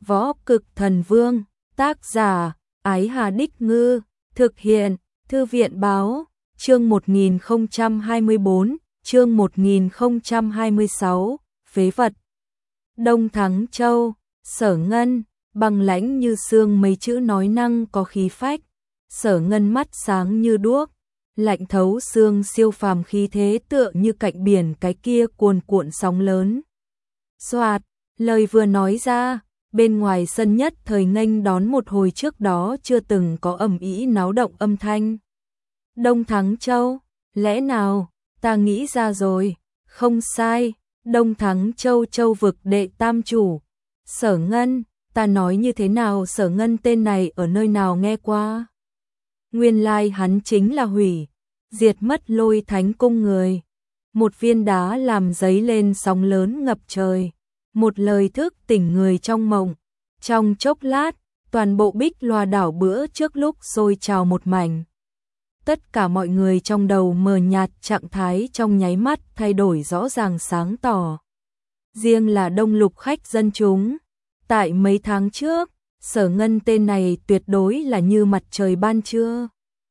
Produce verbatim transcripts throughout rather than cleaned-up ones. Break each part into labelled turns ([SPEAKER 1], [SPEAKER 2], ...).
[SPEAKER 1] Võ Cực Thần Vương, tác giả, Ái Hà Đích Ngư, thực hiện, Thư viện Báo, chương một nghìn không trăm hai mươi bốn, chương một nghìn không trăm hai mươi sáu, phế vật. Đông Thắng Châu, Sở Ngân, bằng lãnh như sương mấy chữ nói năng có khí phách, Sở Ngân mắt sáng như đuốc, lạnh thấu xương siêu phàm khí thế tựa như cạnh biển cái kia cuồn cuộn sóng lớn. Soạt, lời vừa nói ra, bên ngoài sân nhất thời nghênh đón một hồi trước đó chưa từng có ầm ĩ náo động âm thanh. Đông Thắng Châu, lẽ nào, ta nghĩ ra rồi, không sai, Đông Thắng Châu châu vực đệ tam chủ. Sở Ngân, ta nói như thế nào Sở Ngân tên này ở nơi nào nghe qua? Nguyên lai hắn chính là hủy, diệt mất Lôi Thánh cung người. Một viên đá làm dấy lên sóng lớn ngập trời. Một lời thức tỉnh người trong mộng. Trong chốc lát, toàn bộ Bích Loa đảo bữa trước lúc sôi trào một mảnh. Tất cả mọi người trong đầu mờ nhạt, trạng thái trong nháy mắt thay đổi rõ ràng sáng tỏ. Riêng là đông lục khách dân chúng. Tại mấy tháng trước, Sở Ngân tên này tuyệt đối là như mặt trời ban trưa.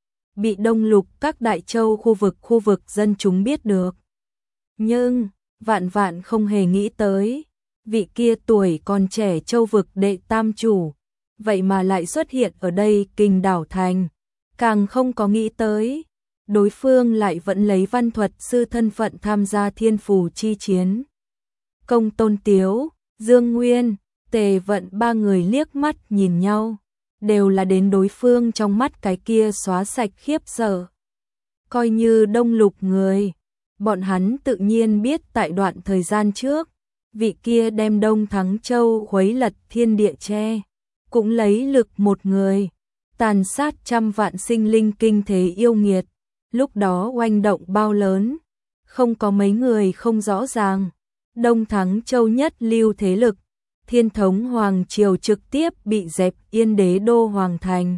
[SPEAKER 1] Bị đông lục các đại châu khu vực khu vực dân chúng biết được. Nhưng, vạn vạn không hề nghĩ tới, vị kia tuổi còn trẻ châu vực đệ tam chủ, vậy mà lại xuất hiện ở đây Kinh Đảo Thành. Càng không có nghĩ tới, đối phương lại vẫn lấy văn thuật sư thân phận tham gia thiên phù chi chiến. Công Tôn Tiếu, Dương Nguyên, Tề Vận ba người liếc mắt nhìn nhau, đều là đến đối phương trong mắt cái kia xóa sạch khiếp sợ. Coi như đông lục người, bọn hắn tự nhiên biết tại đoạn thời gian trước, vị kia đem Đông Thắng Châu khuấy lật thiên địa che, cũng lấy lực một người, tàn sát trăm vạn sinh linh kinh thế yêu nghiệt, lúc đó oanh động bao lớn, không có mấy người không rõ ràng. Đông Thắng Châu nhất lưu thế lực, Thiên Thống Hoàng Triều trực tiếp bị dẹp Yên Đế Đô Hoàng Thành.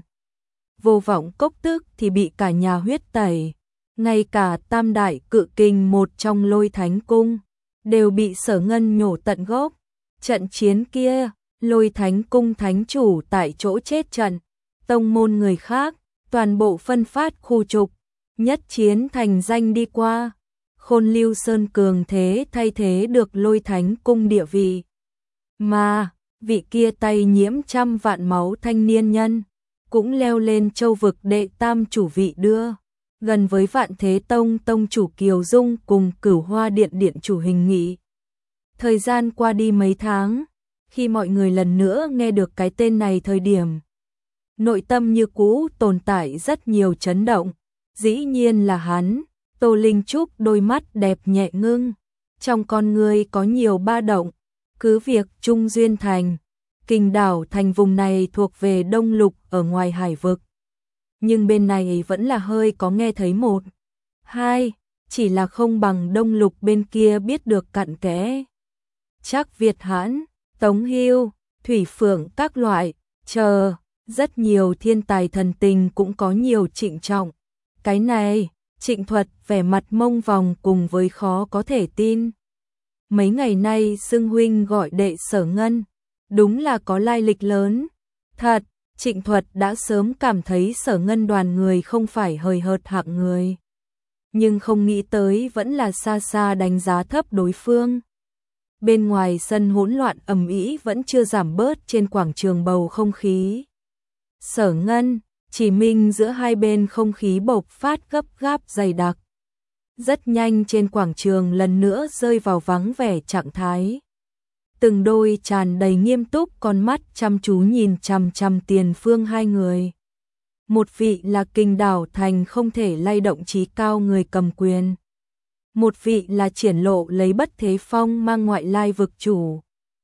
[SPEAKER 1] Vô Vọng Cốc tức thì bị cả nhà huyết tẩy, ngay cả tam đại cự kình một trong Lôi Thánh Cung, đều bị Sở Ngân nhổ tận gốc. Trận chiến kia, Lôi Thánh Cung Thánh chủ tại chỗ chết trận, tông môn người khác, toàn bộ phân phát khu trục, nhất chiến thành danh đi qua. Khôn Lưu Sơn cường thế thay thế được Lôi Thánh Cung địa vị. Mà, vị kia tay nhiễm trăm vạn máu thanh niên nhân, cũng leo lên châu vực đệ tam chủ vị đưa, gần với Vạn Thế Tông tông chủ Kiều Dung cùng Cửu Hoa Điện điện chủ Hình Nghị. Thời gian qua đi mấy tháng, khi mọi người lần nữa nghe được cái tên này thời điểm, nội tâm như cũ tồn tại rất nhiều chấn động, dĩ nhiên là hắn. Tô Linh Trúc đôi mắt đẹp nhẹ ngưng, trong con người có nhiều ba động, cứ việc Trung Duyên Thành, Kinh Đảo Thành vùng này thuộc về đông lục ở ngoài hải vực. Nhưng bên này vẫn là hơi có nghe thấy một, hai, chỉ là không bằng đông lục bên kia biết được cặn kẽ. Chắc Việt Hãn, Tống Hưu, Thủy Phượng các loại, chờ, rất nhiều thiên tài thần tình cũng có nhiều trịnh trọng. Cái này, Trịnh Thuật vẻ mặt mông vòng cùng với khó có thể tin. Mấy ngày nay xưng huynh gọi đệ Sở Ngân, đúng là có lai lịch lớn. Thật, Trịnh Thuật đã sớm cảm thấy Sở Ngân đoàn người không phải hời hợt hạng người. Nhưng không nghĩ tới vẫn là xa xa đánh giá thấp đối phương. Bên ngoài sân hỗn loạn ầm ĩ vẫn chưa giảm bớt trên quảng trường bầu không khí. Sở Ngân, Chỉ Minh giữa hai bên không khí bộc phát gấp gáp dày đặc. Rất nhanh trên quảng trường lần nữa rơi vào vắng vẻ trạng thái. Từng đôi tràn đầy nghiêm túc con mắt chăm chú nhìn chằm chằm tiền phương hai người. Một vị là Kinh Đảo Thành không thể lay động trí cao người cầm quyền. Một vị là triển lộ lấy bất thế phong mang ngoại lai vực chủ.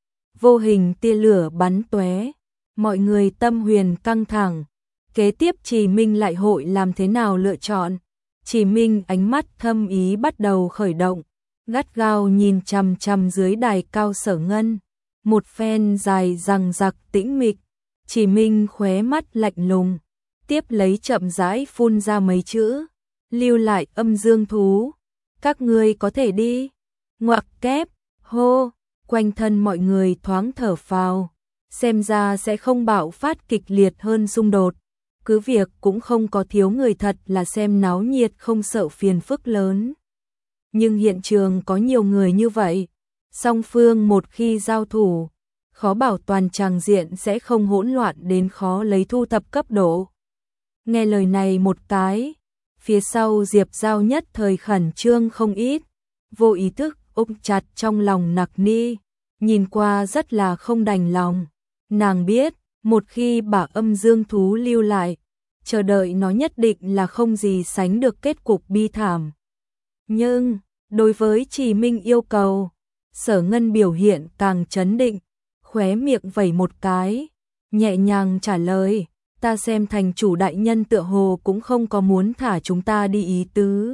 [SPEAKER 1] Vô hình tia lửa bắn tóe, mọi người tâm huyền căng thẳng. Kế tiếp Chỉ Minh lại hội làm thế nào lựa chọn? Chỉ Minh ánh mắt thâm ý bắt đầu khởi động, gắt gao nhìn chằm chằm dưới đài cao Sở Ngân. Một phen dài dằng dặc tĩnh mịch, Chỉ Minh khóe mắt lạnh lùng, tiếp lấy chậm rãi phun ra mấy chữ, lưu lại âm dương thú, các ngươi có thể đi. Ngoặc kép, hô, quanh thân mọi người thoáng thở phào, xem ra sẽ không bạo phát kịch liệt hơn xung đột. Cứ việc cũng không có thiếu người thật là xem náo nhiệt không sợ phiền phức lớn. Nhưng hiện trường có nhiều người như vậy, song phương một khi giao thủ, khó bảo toàn tràng diện sẽ không hỗn loạn đến khó lấy thu thập cấp độ. Nghe lời này một cái, phía sau Diệp Giao nhất thời khẩn trương không ít, vô ý thức ôm chặt trong lòng Nặc Ni, nhìn qua rất là không đành lòng. Nàng biết, một khi bà âm dương thú lưu lại, chờ đợi nó nhất định là không gì sánh được kết cục bi thảm. Nhưng, đối với Trì Minh yêu cầu, Sở Ngân biểu hiện càng trấn định, khóe miệng vẩy một cái, nhẹ nhàng trả lời, ta xem thành chủ đại nhân tựa hồ cũng không có muốn thả chúng ta đi ý tứ.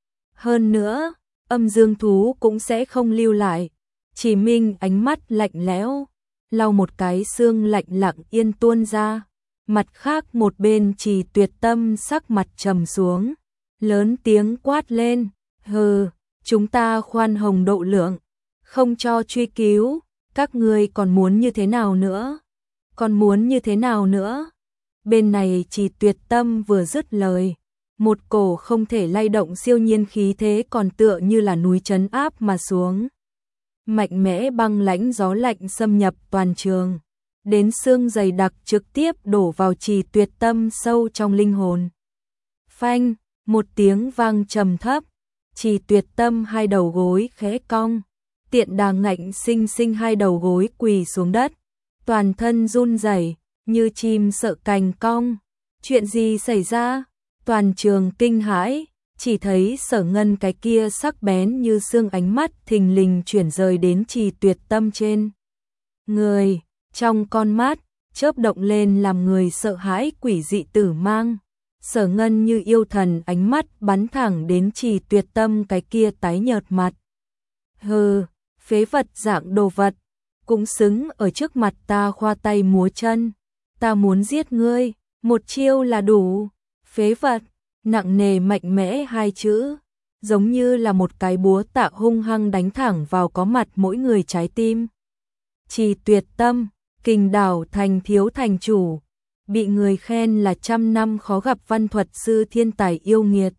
[SPEAKER 1] Hơn nữa, âm dương thú cũng sẽ không lưu lại. Trì Minh ánh mắt lạnh lẽo, lau một cái xương lạnh lặng yên tuôn ra. Mặt khác một bên Trì Tuyệt Tâm sắc mặt trầm xuống, lớn tiếng quát lên, hừ, chúng ta khoan hồng độ lượng, không cho truy cứu, các ngươi còn muốn như thế nào nữa? Còn muốn như thế nào nữa? Bên này Trì Tuyệt Tâm vừa dứt lời, một cổ không thể lay động siêu nhiên khí thế còn tựa như là núi trấn áp mà xuống. Mạnh mẽ băng lãnh gió lạnh xâm nhập toàn trường, đến xương dày đặc trực tiếp đổ vào Trì Tuyệt Tâm sâu trong linh hồn. Phanh, một tiếng vang trầm thấp, Trì Tuyệt Tâm hai đầu gối khẽ cong, tiện đà ngạnh sinh sinh hai đầu gối quỳ xuống đất, toàn thân run rẩy như chim sợ cành cong. Chuyện gì xảy ra? Toàn trường kinh hãi, chỉ thấy Sở Ngân cái kia sắc bén như xương ánh mắt thình lình chuyển rời đến Trì Tuyệt Tâm trên người, trong con mắt chớp động lên làm người sợ hãi quỷ dị tử mang. Sở Ngân như yêu thần ánh mắt bắn thẳng đến Trì Tuyệt Tâm cái kia tái nhợt mặt. Hừ, phế vật dạng đồ vật, cũng xứng ở trước mặt ta khoa tay múa chân. Ta muốn giết ngươi, một chiêu là đủ. Phế vật, nặng nề mạnh mẽ hai chữ, giống như là một cái búa tạ hung hăng đánh thẳng vào có mặt mỗi người trái tim. Trì Tuyệt Tâm, Kình Đảo thành thiếu thành chủ, bị người khen là trăm năm khó gặp văn thuật sư thiên tài yêu nghiệt.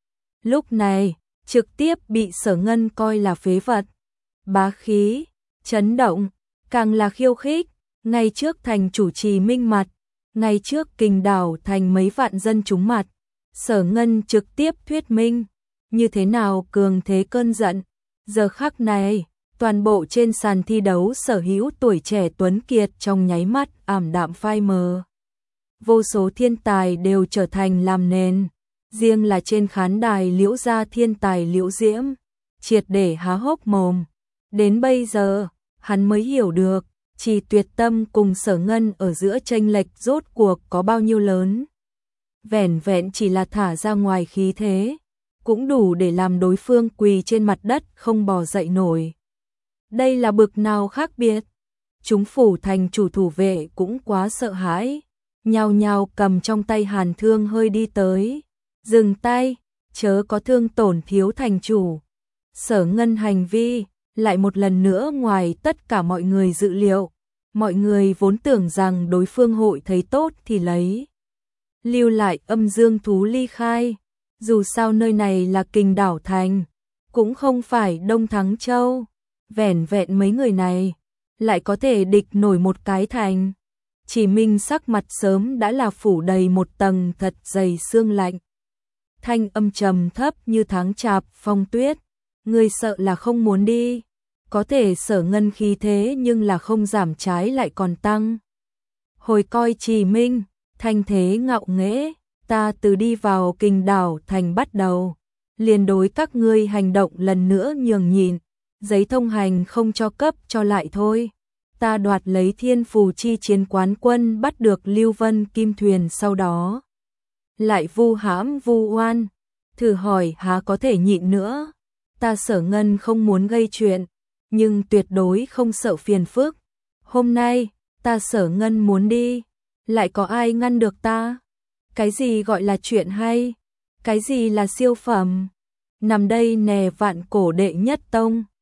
[SPEAKER 1] Lúc này, trực tiếp bị Sở Ngân coi là phế vật. Bá khí, chấn động, càng là khiêu khích, ngay trước thành chủ Trì Minh mặt, ngay trước Kình Đảo thành mấy vạn dân chúng mặt. Sở Ngân trực tiếp thuyết minh, như thế nào cường thế cơn giận. Giờ khắc này, toàn bộ trên sàn thi đấu sở hữu tuổi trẻ tuấn kiệt trong nháy mắt ảm đạm phai mờ. Vô số thiên tài đều trở thành làm nền, riêng là trên khán đài Liễu gia thiên tài Liễu Diễm, triệt để há hốc mồm. Đến bây giờ, hắn mới hiểu được, Trì Tuyệt Tâm cùng Sở Ngân ở giữa chênh lệch rốt cuộc có bao nhiêu lớn. Vẻn vẹn chỉ là thả ra ngoài khí thế, cũng đủ để làm đối phương quỳ trên mặt đất không bò dậy nổi. Đây là bực nào khác biệt? Chúng phủ thành chủ thủ vệ cũng quá sợ hãi, nhao nhao cầm trong tay hàn thương hơi đi tới. Dừng tay, chớ có thương tổn thiếu thành chủ. Sở Ngân hành vi lại một lần nữa ngoài tất cả mọi người dự liệu. Mọi người vốn tưởng rằng đối phương hội thấy tốt thì lấy lưu lại âm dương thú ly khai. Dù sao nơi này là Kình Đảo thành, cũng không phải Đông Thắng Châu. Vẻn vẹn mấy người này lại có thể địch nổi một cái thành. Chỉ Minh sắc mặt sớm đã là phủ đầy một tầng thật dày sương lạnh. Thanh âm trầm thấp như tháng chạp phong tuyết. Người sợ là không muốn đi. Có thể Sở Ngân khí thế nhưng là không giảm trái lại còn tăng. Hồi coi Trì Minh, thanh thế ngạo nghễ, ta từ đi vào Kình Đảo thành bắt đầu, liền đối các ngươi hành động lần nữa nhường nhịn, giấy thông hành không cho cấp cho lại thôi. Ta đoạt lấy Thiên Phù chi chiến quán quân, bắt được Lưu Vân Kim Thuyền, sau đó lại vu hãm vu oan, thử hỏi há có thể nhịn nữa. Ta Sở Ngân không muốn gây chuyện, nhưng tuyệt đối không sợ phiền phức. Hôm nay, ta Sở Ngân muốn đi, lại có ai ngăn được ta? Cái gì gọi là chuyện hay? Cái gì là siêu phẩm? Nằm đây nè vạn cổ đệ nhất tông.